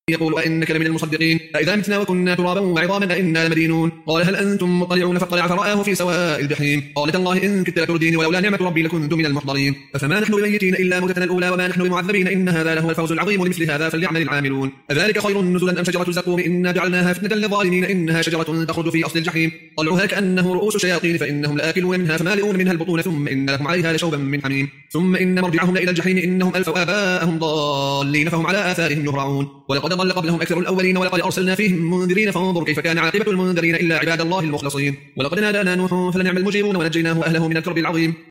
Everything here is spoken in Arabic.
يقول أئنك لمن المصدقين أئذا متنا وكنا ترابا وعظاما أئنا لمدينون قال هل أنتم مطلعون فاطلع فرآه في سواء الجحيم قال تالله إن كدت لتردين ولولا نعمة ربي لكنت من المحضرين أفما نحن بميتين إلا موتتنا الأولى وما نحن بمعذبين إن هذا لهو الفوز العظيم لمثل هذا فليعمل العاملون أذلك خير نزلا أم شجرة الزقوم إنا جعلناها فتنة للظالمين إنها شجرة تخرج في أصل الجحيم طلعها كأنه رؤوس شياطين فإنهم لآكلون منها فمالئون منها البطون ثم إن لهم عليها لشوبا من حميم ثم إن مرجعهم إلى الجحيم إنهم ألفوا آباءهم ضالين فهم على آثارهم يهرعون ولقد ضل قبلهم أكثر الأولين ولقد أرسلنا فيهم منذرين فانظر كيف كان عاقبة المنذرين إلا عباد الله المخلصين ولقد نادانا نوح فلنعم المجيبون ونجيناه أهله من الكرب العظيم